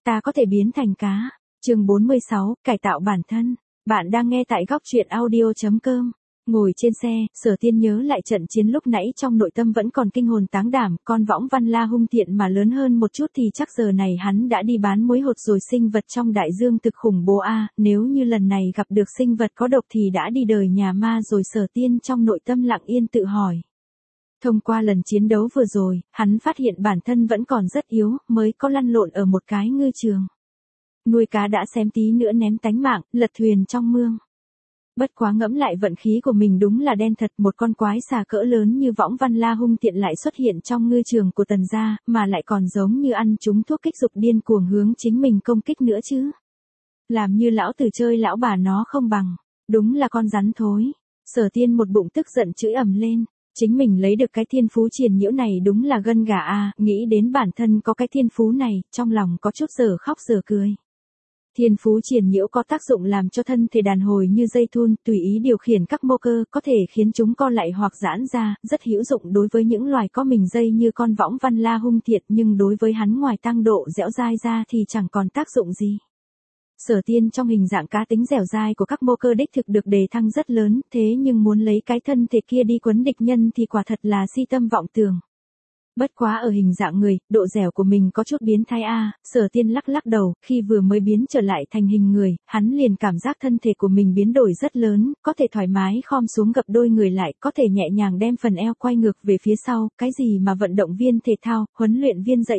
Ta có thể biến thành cá. Chương 46, cải tạo bản thân. Bạn đang nghe tại góc truyện audio.com. Ngồi trên xe, Sở Tiên nhớ lại trận chiến lúc nãy trong nội tâm vẫn còn kinh hồn táng đảm, con võng Văn La hung thiện mà lớn hơn một chút thì chắc giờ này hắn đã đi bán muối hột rồi. Sinh vật trong đại dương thực khủng bố a, nếu như lần này gặp được sinh vật có độc thì đã đi đời nhà ma rồi. Sở Tiên trong nội tâm lặng yên tự hỏi. Thông qua lần chiến đấu vừa rồi, hắn phát hiện bản thân vẫn còn rất yếu, mới có lăn lộn ở một cái ngư trường. Nuôi cá đã xém tí nữa ném tánh mạng, lật thuyền trong mương. Bất quá ngẫm lại vận khí của mình đúng là đen thật, một con quái xà cỡ lớn như võng Văn La hung tiện lại xuất hiện trong ngư trường của Tần gia, mà lại còn giống như ăn trúng thuốc kích dục điên cuồng hướng chính mình công kích nữa chứ. Làm như lão tử chơi lão bà nó không bằng, đúng là con rắn thối. Sở Tiên một bụng tức giận chửi ầm lên. Chính mình lấy được cái thiên phú triền nhiễu này đúng là gân gà a, nghĩ đến bản thân có cái thiên phú này, trong lòng có chút giờ khóc giờ cười. Thiên phú triền nhiễu có tác dụng làm cho thân thể đàn hồi như dây thun, tùy ý điều khiển các mô cơ, có thể khiến chúng co lại hoặc giãn ra, rất hữu dụng đối với những loài có mình dây như con võng Văn La hung thiện, nhưng đối với hắn ngoài tăng độ dẻo dai ra thì chẳng còn tác dụng gì. Sở Tiên trong hình dạng cá tính dẻo dai của các mô cơ đích thực được đề thăng rất lớn, thế nhưng muốn lấy cái thân thể kia đi quấn địch nhân thì quả thật là si tâm vọng tưởng. Bất quá ở hình dạng người, độ dẻo của mình có chút biến thái a. Sở Tiên lắc lắc đầu, khi vừa mới biến trở lại thành hình người, hắn liền cảm giác thân thể của mình biến đổi rất lớn, có thể thoải mái khom xuống gập đôi người lại, có thể nhẹ nhàng đem phần eo quay ngược về phía sau, cái gì mà vận động viên thể thao, huấn luyện viên dạy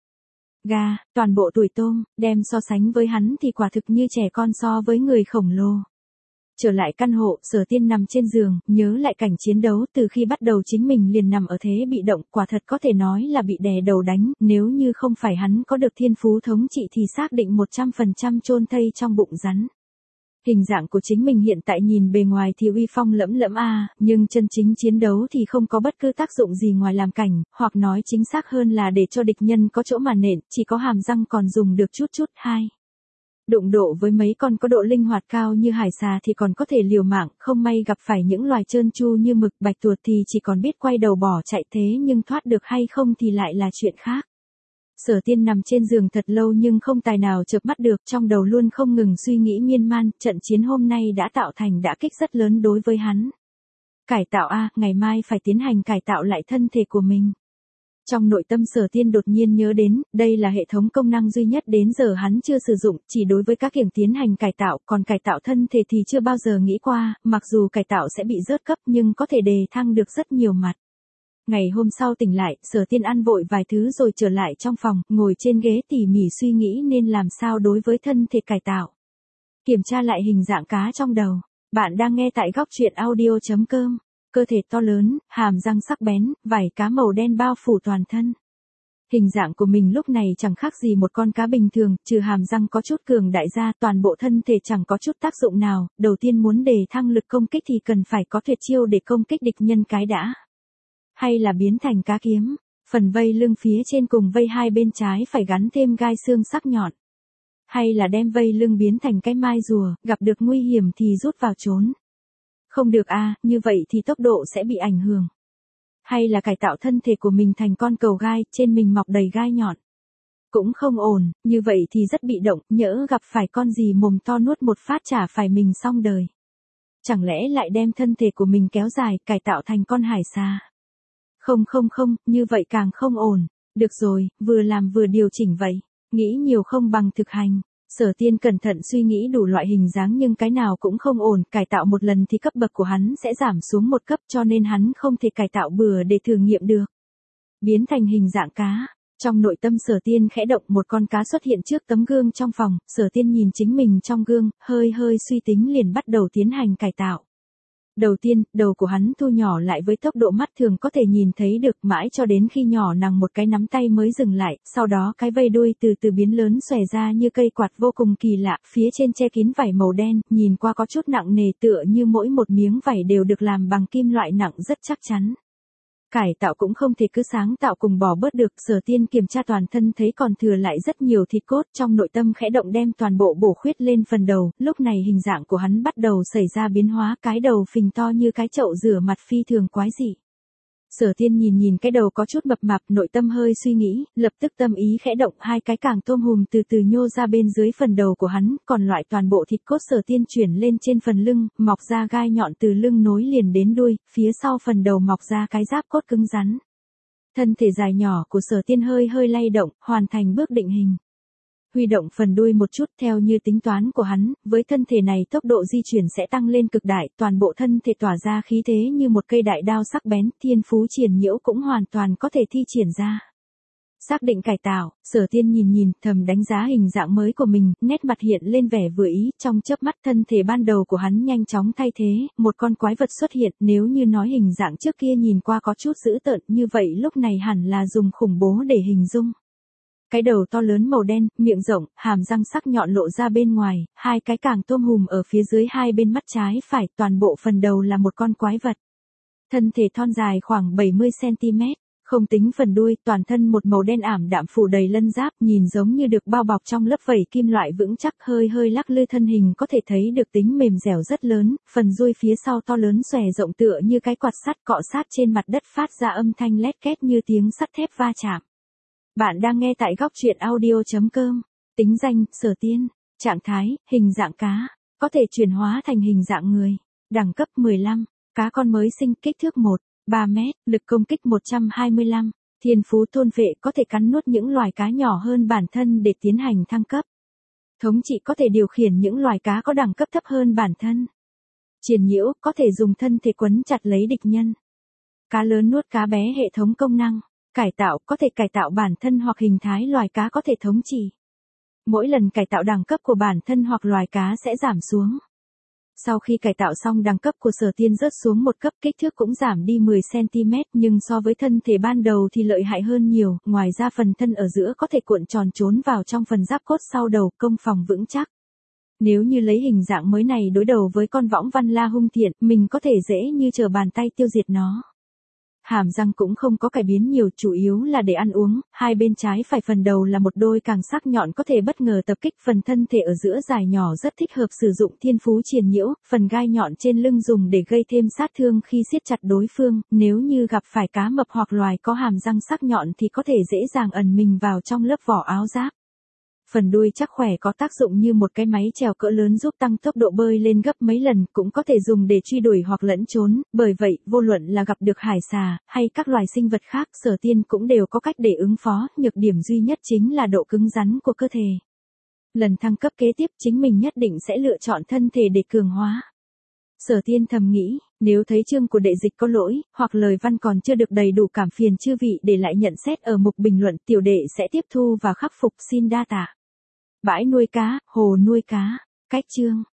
yoga, toàn bộ tuổi tôm, đem so sánh với hắn thì quả thực như trẻ con so với người khổng lồ. Trở lại căn hộ, Sở Tiên nằm trên giường, nhớ lại cảnh chiến đấu, từ khi bắt đầu chính mình liền nằm ở thế bị động, quả thật có thể nói là bị đè đầu đánh, nếu như không phải hắn có được thiên phú thống trị thì xác định 100% chôn thây trong bụng rắn. Hình dạng của chính mình hiện tại nhìn bề ngoài thì uy phong lẫm lẫm a, nhưng chân chính chiến đấu thì không có bất cứ tác dụng gì ngoài làm cảnh, hoặc nói chính xác hơn là để cho địch nhân có chỗ mà nện, chỉ có hàm răng còn dùng được chút chút. Đụng độ với mấy con có độ linh hoạt cao như hải xà thì còn có thể liều mạng, không may gặp phải những loài trơn tru như mực, bạch tuộc thì chỉ còn biết quay đầu bỏ chạy, thế nhưng thoát được hay không thì lại là chuyện khác. Sở Tiên nằm trên giường thật lâu nhưng không tài nào chợp mắt được, trong đầu luôn không ngừng suy nghĩ miên man, trận chiến hôm nay đã tạo thành đả kích rất lớn đối với hắn. Cải tạo a, ngày mai phải tiến hành cải tạo lại thân thể của mình. Trong nội tâm Sở Tiên đột nhiên nhớ đến, đây là hệ thống công năng duy nhất đến giờ hắn chưa sử dụng, chỉ đối với các kiểng tiến hành cải tạo, còn cải tạo thân thể thì chưa bao giờ nghĩ qua, mặc dù cải tạo sẽ bị rớt cấp nhưng có thể đề thăng được rất nhiều mặt. Ngày hôm sau tỉnh lại, Sở Tiên ăn vội vài thứ rồi trở lại trong phòng, ngồi trên ghế tỉ mỉ suy nghĩ nên làm sao đối với thân thể cải tạo. Kiểm tra lại hình dạng cá trong đầu. Bạn đang nghe tại góc truyện audio.com. Cơ thể to lớn, hàm răng sắc bén, vảy cá màu đen bao phủ toàn thân. Hình dạng của mình lúc này chẳng khác gì một con cá bình thường, trừ hàm răng có chút cường đại ra, toàn bộ thân thể chẳng có chút tác dụng nào. Đầu tiên muốn đề thăng lực công kích thì cần phải có tuyệt chiêu để công kích địch nhân cái đã. Hay là biến thành cá kiếm, phần vây lưng phía trên cùng vây hai bên trái phải gắn thêm gai xương sắc nhọn. Hay là đem vây lưng biến thành cái mai rùa, gặp được nguy hiểm thì rút vào trốn. Không được a, như vậy thì tốc độ sẽ bị ảnh hưởng. Hay là cải tạo thân thể của mình thành con cầu gai, trên mình mọc đầy gai nhọn. Cũng không ổn, như vậy thì rất bị động, nhỡ gặp phải con gì mồm to nuốt một phát chả phải mình xong đời. Chẳng lẽ lại đem thân thể của mình kéo dài, cải tạo thành con hải xà. Không, như vậy càng không ổn. Được rồi, vừa làm vừa điều chỉnh vậy. Nghĩ nhiều không bằng thực hành. Sở Tiên cẩn thận suy nghĩ đủ loại hình dáng nhưng cái nào cũng không ổn, cải tạo một lần thì cấp bậc của hắn sẽ giảm xuống một cấp cho nên hắn không thể cải tạo bừa để thử nghiệm được. Biến thành hình dạng cá. Trong nội tâm Sở Tiên khẽ động, một con cá xuất hiện trước tấm gương trong phòng, Sở Tiên nhìn chính mình trong gương, hơi suy tính liền bắt đầu tiến hành cải tạo. Đầu tiên, đầu của hắn thu nhỏ lại với tốc độ mắt thường có thể nhìn thấy được, mãi cho đến khi nhỏ bằng một cái nắm tay mới dừng lại, sau đó cái vây đuôi từ từ biến lớn xòe ra như cây quạt vô cùng kỳ lạ, phía trên che kín vảy màu đen, nhìn qua có chút nặng nề tựa như mỗi một miếng vảy đều được làm bằng kim loại nặng rất chắc chắn. Cải tạo cũng không thể cứ sáng tạo cùng bỏ bớt được, Sở Tiên kiểm tra toàn thân thấy còn thừa lại rất nhiều thịt cốt, trong nội tâm khẽ động đem toàn bộ bổ khuyết lên phần đầu, lúc này hình dạng của hắn bắt đầu xảy ra biến hóa, cái đầu phình to như cái chậu rửa mặt phi thường quái dị. Sở Tiên nhìn nhìn cái đầu có chút mập mạp, nội tâm hơi suy nghĩ, lập tức tâm ý khẽ động, hai cái càng tôm hùm từ từ nhô ra bên dưới phần đầu của hắn, còn loại toàn bộ thịt cốt Sở Tiên chuyển lên trên phần lưng, mọc ra gai nhọn từ lưng nối liền đến đuôi, phía sau phần đầu mọc ra cái giáp cốt cứng rắn. Thân thể dài nhỏ của Sở Tiên hơi hơi lay động, hoàn thành bước định hình. Huy động phần đuôi một chút theo như tính toán của hắn, với thân thể này tốc độ di chuyển sẽ tăng lên cực đại, toàn bộ thân thể tỏa ra khí thế như một cây đại đao sắc bén, thiên phú triển nhiễu cũng hoàn toàn có thể thi triển ra. Xác định cải tạo, Sở Tiên nhìn nhìn, thầm đánh giá hình dạng mới của mình, nét mặt hiện lên vẻ vừa ý, trong chớp mắt thân thể ban đầu của hắn nhanh chóng thay thế, một con quái vật xuất hiện, nếu như nói hình dạng trước kia nhìn qua có chút dữ tợn, như vậy lúc này hẳn là dùng khủng bố để hình dung. Cái đầu to lớn màu đen, miệng rộng, hàm răng sắc nhọn lộ ra bên ngoài, hai cái càng tôm hùm ở phía dưới hai bên mắt trái phải, toàn bộ phần đầu là một con quái vật. Thân thể thon dài khoảng 70cm, không tính phần đuôi, toàn thân một màu đen ảm đạm phủ đầy lân giáp, nhìn giống như được bao bọc trong lớp vảy kim loại vững chắc, hơi hơi lắc lư thân hình có thể thấy được tính mềm dẻo rất lớn, phần đuôi phía sau to lớn xòe rộng tựa như cái quạt sắt cọ sát trên mặt đất phát ra âm thanh lét két như tiếng sắt thép va chạm. Bạn đang nghe tại góc truyện audio.com. Tính danh, Sở Tiên. Trạng thái, hình dạng cá. Có thể chuyển hóa thành hình dạng người. Đẳng cấp 15. Cá con mới sinh, kích thước 1,3 mét, lực công kích 125. Thiên phú thôn phệ, có thể cắn nuốt những loài cá nhỏ hơn bản thân để tiến hành thăng cấp. Thống trị, có thể điều khiển những loài cá có đẳng cấp thấp hơn bản thân. Triển nhiễu, có thể dùng thân thể quấn chặt lấy địch nhân. Cá lớn nuốt cá bé, hệ thống công năng. Cải tạo, có thể cải tạo bản thân hoặc hình thái loài cá có thể thống trị. Mỗi lần cải tạo đẳng cấp của bản thân hoặc loài cá sẽ giảm xuống. Sau khi cải tạo xong đẳng cấp của Sở Tiên rớt xuống một cấp, kích thước cũng giảm đi 10cm, nhưng so với thân thể ban đầu thì lợi hại hơn nhiều, ngoài ra phần thân ở giữa có thể cuộn tròn trốn vào trong phần giáp cốt sau đầu, công phòng vững chắc. Nếu như lấy hình dạng mới này đối đầu với con võng văn la hung thiện, mình có thể dễ như trở bàn tay tiêu diệt nó. Hàm răng cũng không có cải biến nhiều, chủ yếu là để ăn uống, hai bên trái phải phần đầu là một đôi càng sắc nhọn có thể bất ngờ tập kích, phần thân thể ở giữa dài nhỏ rất thích hợp sử dụng thiên phú triển nhiễu, phần gai nhọn trên lưng dùng để gây thêm sát thương khi siết chặt đối phương, nếu như gặp phải cá mập hoặc loài có hàm răng sắc nhọn thì có thể dễ dàng ẩn mình vào trong lớp vỏ áo giáp. Phần đuôi chắc khỏe có tác dụng như một cái máy chèo cỡ lớn giúp tăng tốc độ bơi lên gấp mấy lần, cũng có thể dùng để truy đuổi hoặc lẫn trốn, bởi vậy, vô luận là gặp được hải xà, hay các loài sinh vật khác, Sở Tiên cũng đều có cách để ứng phó, nhược điểm duy nhất chính là độ cứng rắn của cơ thể. Lần thăng cấp kế tiếp chính mình nhất định sẽ lựa chọn thân thể để cường hóa. Sở Tiên thầm nghĩ, nếu thấy chương của đệ dịch có lỗi, hoặc lời văn còn chưa được đầy đủ cảm phiền chư vị để lại nhận xét ở mục bình luận, tiểu đệ sẽ tiếp thu và khắc phục, xin đa tạ. Bãi nuôi cá, hồ nuôi cá, cách chương.